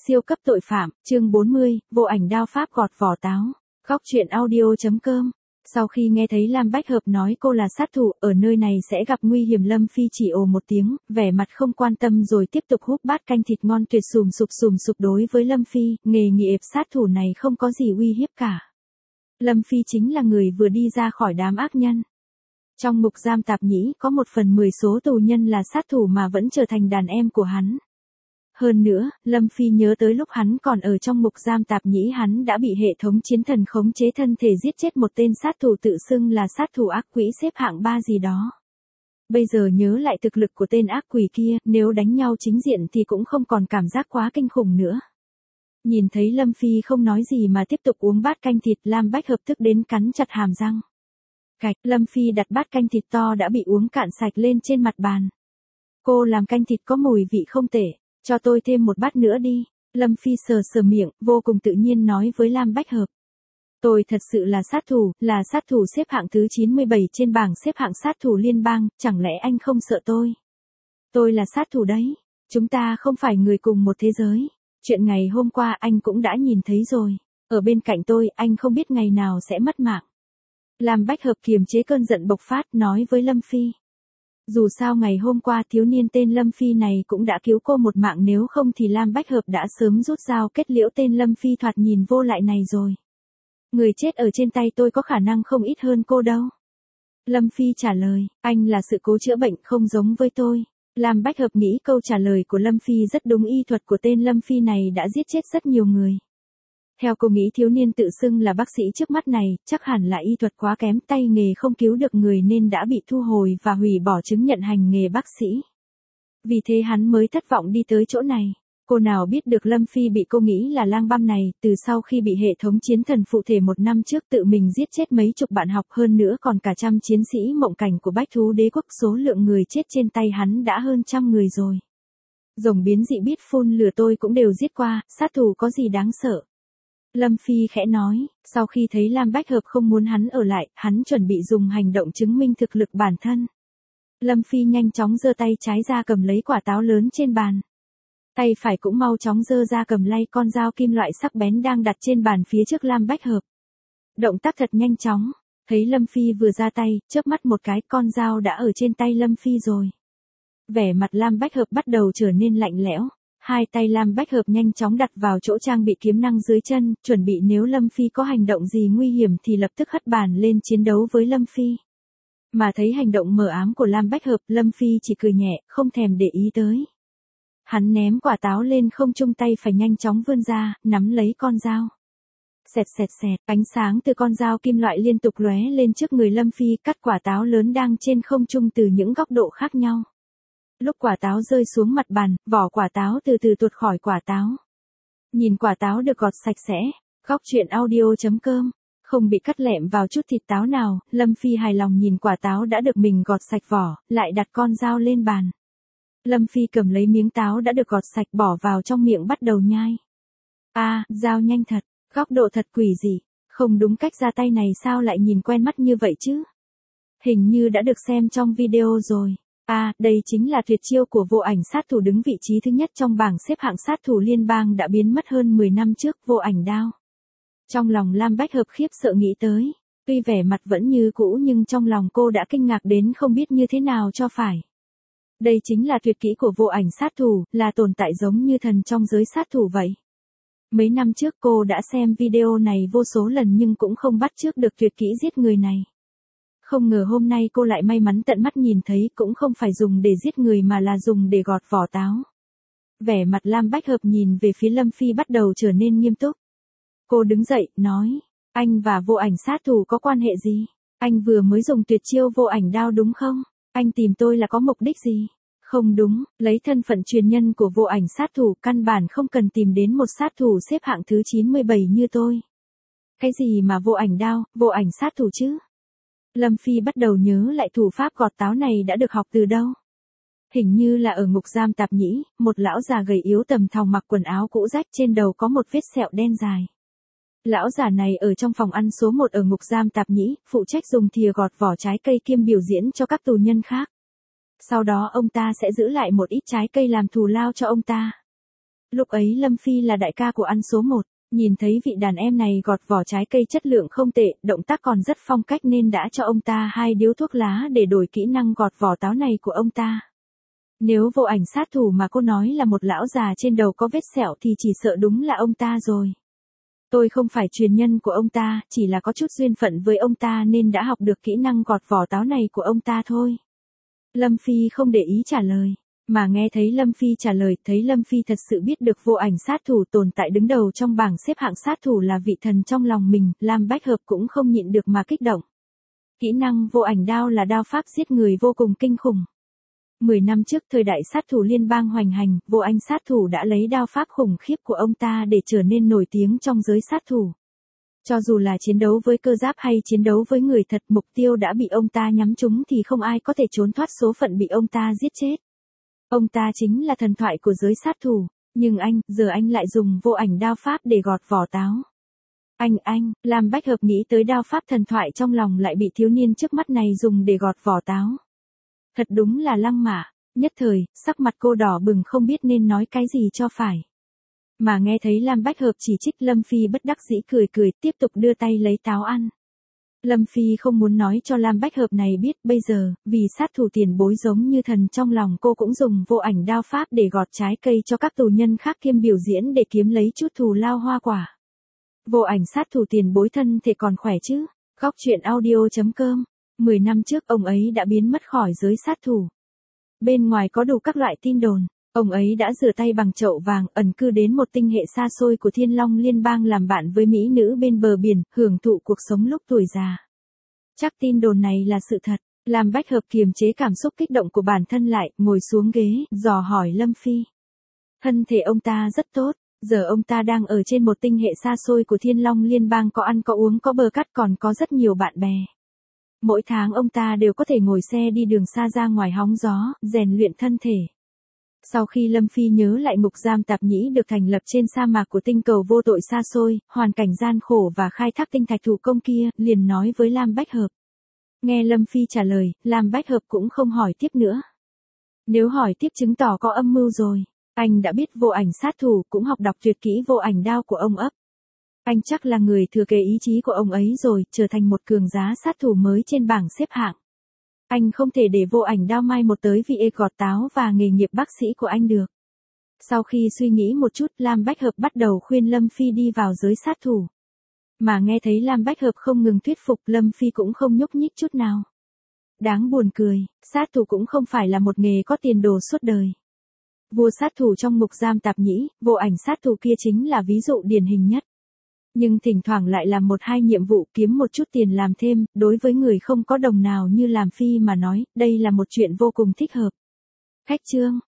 Siêu cấp tội phạm, chương 40, vô ảnh đao pháp gọt vỏ táo. Góc truyện audio.com. Sau khi nghe thấy Lam Bách Hợp nói cô là sát thủ, ở nơi này sẽ gặp nguy hiểm, Lâm Phi chỉ ồ một tiếng, vẻ mặt không quan tâm rồi tiếp tục húp bát canh thịt ngon tuyệt. Sùm sụp đối với Lâm Phi, nghề nghiệp sát thủ này không có gì uy hiếp cả. Lâm Phi chính là người vừa đi ra khỏi đám ác nhân. Trong ngục giam Tạp Nhĩ có 1/10 số tù nhân là sát thủ mà vẫn trở thành đàn em của hắn. Hơn nữa, Lâm Phi nhớ tới lúc hắn còn ở trong ngục giam Tạp Nhĩ, hắn đã bị hệ thống chiến thần khống chế thân thể giết chết một tên sát thủ tự xưng là sát thủ ác quỷ xếp hạng 3 gì đó. Bây giờ nhớ lại thực lực của tên ác quỷ kia, nếu đánh nhau chính diện thì cũng không còn cảm giác quá kinh khủng nữa. Nhìn thấy Lâm Phi không nói gì mà tiếp tục uống bát canh thịt, Lam Bách Hợp tức đến cắn chặt hàm răng. Cạch, Lâm Phi đặt bát canh thịt to đã bị uống cạn sạch lên trên mặt bàn. Cô làm canh thịt có mùi vị không tệ. Cho tôi thêm một bát nữa đi. Lâm Phi sờ miệng, vô cùng tự nhiên nói với Lam Bách Hợp. Tôi thật sự là sát thủ xếp hạng thứ 97 trên bảng xếp hạng sát thủ liên bang, chẳng lẽ anh không sợ tôi? Tôi là sát thủ đấy. Chúng ta không phải người cùng một thế giới. Chuyện ngày hôm qua anh cũng đã nhìn thấy rồi. Ở bên cạnh tôi, anh không biết ngày nào sẽ mất mạng. Lam Bách Hợp kiềm chế cơn giận bộc phát, nói với Lâm Phi. Dù sao ngày hôm qua thiếu niên tên Lâm Phi này cũng đã cứu cô một mạng, nếu không thì Lam Bách Hợp đã sớm rút dao kết liễu tên Lâm Phi thoạt nhìn vô lại này rồi. Người chết ở trên tay tôi có khả năng không ít hơn cô đâu. Lâm Phi trả lời, anh là sự cố chữa bệnh không giống với tôi. Lam Bách Hợp nghĩ câu trả lời của Lâm Phi rất đúng, y thuật của tên Lâm Phi này đã giết chết rất nhiều người. Theo cô nghĩ thiếu niên tự xưng là bác sĩ trước mắt này, chắc hẳn là y thuật quá kém, tay nghề không cứu được người nên đã bị thu hồi và hủy bỏ chứng nhận hành nghề bác sĩ. Vì thế hắn mới thất vọng đi tới chỗ này. Cô nào biết được Lâm Phi bị cô nghĩ là lang băm này, từ sau khi bị hệ thống chiến thần phụ thể 1 năm trước tự mình giết chết mấy chục bạn học, hơn nữa còn cả trăm chiến sĩ mộng cảnh của Bách Thú Đế Quốc, số lượng người chết trên tay hắn đã hơn 100 người rồi. Rồng biến dị biết phun lửa tôi cũng đều giết qua, sát thủ có gì đáng sợ. Lâm Phi khẽ nói, sau khi thấy Lam Bách Hợp không muốn hắn ở lại, hắn chuẩn bị dùng hành động chứng minh thực lực bản thân. Lâm Phi nhanh chóng giơ tay trái ra cầm lấy quả táo lớn trên bàn. Tay phải cũng mau chóng giơ ra cầm lay con dao kim loại sắc bén đang đặt trên bàn phía trước Lam Bách Hợp. Động tác thật nhanh chóng, thấy Lâm Phi vừa ra tay, chớp mắt một cái con dao đã ở trên tay Lâm Phi rồi. Vẻ mặt Lam Bách Hợp bắt đầu trở nên lạnh lẽo. Hai tay Lam Bách Hợp nhanh chóng đặt vào chỗ trang bị kiếm năng dưới chân, chuẩn bị nếu Lâm Phi có hành động gì nguy hiểm thì lập tức hất bàn lên chiến đấu với Lâm Phi. Mà thấy hành động mờ ám của Lam Bách Hợp, Lâm Phi chỉ cười nhẹ, không thèm để ý tới. Hắn ném quả táo lên không trung, tay phải nhanh chóng vươn ra, nắm lấy con dao. Xẹt, ánh sáng từ con dao kim loại liên tục lóe lên trước người Lâm Phi, cắt quả táo lớn đang trên không trung từ những góc độ khác nhau. Lúc quả táo rơi xuống mặt bàn, vỏ quả táo từ từ tuột khỏi quả táo. Nhìn quả táo được gọt sạch sẽ, góc truyện audio.com, không bị cắt lẹm vào chút thịt táo nào, Lâm Phi hài lòng nhìn quả táo đã được mình gọt sạch vỏ, lại đặt con dao lên bàn. Lâm Phi cầm lấy miếng táo đã được gọt sạch bỏ vào trong miệng bắt đầu nhai. Dao nhanh thật, góc độ thật quỷ dị, không đúng, cách ra tay này sao lại nhìn quen mắt như vậy chứ? Hình như đã được xem trong video rồi. Đây chính là tuyệt chiêu của vô ảnh sát thủ đứng vị trí thứ nhất trong bảng xếp hạng sát thủ liên bang đã biến mất hơn 10 năm trước, vô ảnh đao. Trong lòng Lam Bách Hợp khiếp sợ nghĩ tới, tuy vẻ mặt vẫn như cũ nhưng trong lòng cô đã kinh ngạc đến không biết như thế nào cho phải. Đây chính là tuyệt kỹ của vô ảnh sát thủ, là tồn tại giống như thần trong giới sát thủ vậy. Mấy năm trước cô đã xem video này vô số lần nhưng cũng không bắt chước được tuyệt kỹ giết người này. Không ngờ hôm nay cô lại may mắn tận mắt nhìn thấy, cũng không phải dùng để giết người mà là dùng để gọt vỏ táo. Vẻ mặt Lam Bách Hợp nhìn về phía Lâm Phi bắt đầu trở nên nghiêm túc. Cô đứng dậy, nói, anh và vô ảnh sát thủ có quan hệ gì? Anh vừa mới dùng tuyệt chiêu vô ảnh đao đúng không? Anh tìm tôi là có mục đích gì? Không đúng, lấy thân phận truyền nhân của vô ảnh sát thủ, căn bản không cần tìm đến một sát thủ xếp hạng thứ 97 như tôi. Cái gì mà vô ảnh đao, vô ảnh sát thủ chứ? Lâm Phi bắt đầu nhớ lại thủ pháp gọt táo này đã được học từ đâu. Hình như là ở ngục giam Tạp Nhĩ, một lão già gầy yếu tầm thòng mặc quần áo cũ rách, trên đầu có một vết sẹo đen dài. Lão già này ở trong phòng ăn số 1 ở ngục giam Tạp Nhĩ, phụ trách dùng thìa gọt vỏ trái cây kiêm biểu diễn cho các tù nhân khác. Sau đó ông ta sẽ giữ lại một ít trái cây làm thù lao cho ông ta. Lúc ấy Lâm Phi là đại ca của ăn số 1, nhìn thấy vị đàn em này gọt vỏ trái cây chất lượng không tệ, động tác còn rất phong cách nên đã cho ông ta 2 điếu thuốc lá để đổi kỹ năng gọt vỏ táo này của ông ta. Nếu Vô Ảnh sát thủ mà cô nói là một lão già trên đầu có vết sẹo thì chỉ sợ đúng là ông ta rồi. Tôi không phải truyền nhân của ông ta, chỉ là có chút duyên phận với ông ta nên đã học được kỹ năng gọt vỏ táo này của ông ta thôi. Lâm Phi không để ý trả lời, mà nghe thấy Lâm Phi trả lời, thấy Lâm Phi thật sự biết được Vô Ảnh sát thủ tồn tại đứng đầu trong bảng xếp hạng sát thủ là vị thần trong lòng mình, Lam Bách Hợp cũng không nhịn được mà kích động. Kỹ năng Vô Ảnh đao là đao pháp giết người vô cùng kinh khủng. 10 năm trước thời đại sát thủ liên bang hoành hành, Vô Ảnh sát thủ đã lấy đao pháp khủng khiếp của ông ta để trở nên nổi tiếng trong giới sát thủ. Cho dù là chiến đấu với cơ giáp hay chiến đấu với người thật, mục tiêu đã bị ông ta nhắm trúng thì không ai có thể trốn thoát số phận bị ông ta giết chết. Ông ta chính là thần thoại của giới sát thủ, nhưng giờ anh lại dùng Vô Ảnh đao pháp để gọt vỏ táo. Lam Bách Hợp nghĩ tới đao pháp thần thoại trong lòng lại bị thiếu niên trước mắt này dùng để gọt vỏ táo. Thật đúng là lăng mạ, nhất thời, sắc mặt cô đỏ bừng không biết nên nói cái gì cho phải. Mà nghe thấy Lam Bách Hợp chỉ trích, Lâm Phi bất đắc dĩ cười tiếp tục đưa tay lấy táo ăn. Lâm Phi không muốn nói cho Lam Bách Hợp này biết bây giờ, vì sát thủ tiền bối giống như thần trong lòng cô cũng dùng Vô Ảnh đao pháp để gọt trái cây cho các tù nhân khác kiêm biểu diễn để kiếm lấy chút thù lao hoa quả. Vô Ảnh sát thủ tiền bối thân thể còn khỏe chứ? Góc truyện audio.com. 10 năm trước ông ấy đã biến mất khỏi giới sát thủ. Bên ngoài có đủ các loại tin đồn, ông ấy đã rửa tay bằng chậu vàng, ẩn cư đến một tinh hệ xa xôi của Thiên Long Liên bang làm bạn với mỹ nữ bên bờ biển, hưởng thụ cuộc sống lúc tuổi già. Chắc tin đồn này là sự thật. Lam Bách Hợp kiềm chế cảm xúc kích động của bản thân lại, ngồi xuống ghế, dò hỏi Lâm Phi. Thân thể ông ta rất tốt, giờ ông ta đang ở trên một tinh hệ xa xôi của Thiên Long Liên bang, có ăn có uống có bờ cắt, còn có rất nhiều bạn bè. Mỗi tháng ông ta đều có thể ngồi xe đi đường xa ra ngoài hóng gió, rèn luyện thân thể. Sau khi Lâm Phi nhớ lại ngục giam tạp nhĩ được thành lập trên sa mạc của tinh cầu vô tội xa xôi, hoàn cảnh gian khổ và khai thác tinh thạch thủ công kia, liền nói với Lam Bách Hợp. Nghe Lâm Phi trả lời, Lam Bách Hợp cũng không hỏi tiếp nữa. Nếu hỏi tiếp chứng tỏ có âm mưu rồi. Anh đã biết Vô Ảnh sát thủ, cũng học đọc tuyệt kỹ Vô Ảnh đao của ông ấp. Anh chắc là người thừa kế ý chí của ông ấy rồi, trở thành một cường giá sát thủ mới trên bảng xếp hạng. Anh không thể để Vô Ảnh đao mai một tới vì gọt táo và nghề nghiệp bác sĩ của anh được. Sau khi suy nghĩ một chút, Lam Bách Hợp bắt đầu khuyên Lâm Phi đi vào giới sát thủ. Mà nghe thấy Lam Bách Hợp không ngừng thuyết phục, Lâm Phi cũng không nhúc nhích chút nào. Đáng buồn cười, sát thủ cũng không phải là một nghề có tiền đồ suốt đời. Vua sát thủ trong ngục giam tạp nhĩ, Vô Ảnh sát thủ kia chính là ví dụ điển hình nhất. Nhưng thỉnh thoảng lại làm 1-2 nhiệm vụ kiếm một chút tiền làm thêm, đối với người không có đồng nào như Lam Phi mà nói, đây là một chuyện vô cùng thích hợp. Khách chương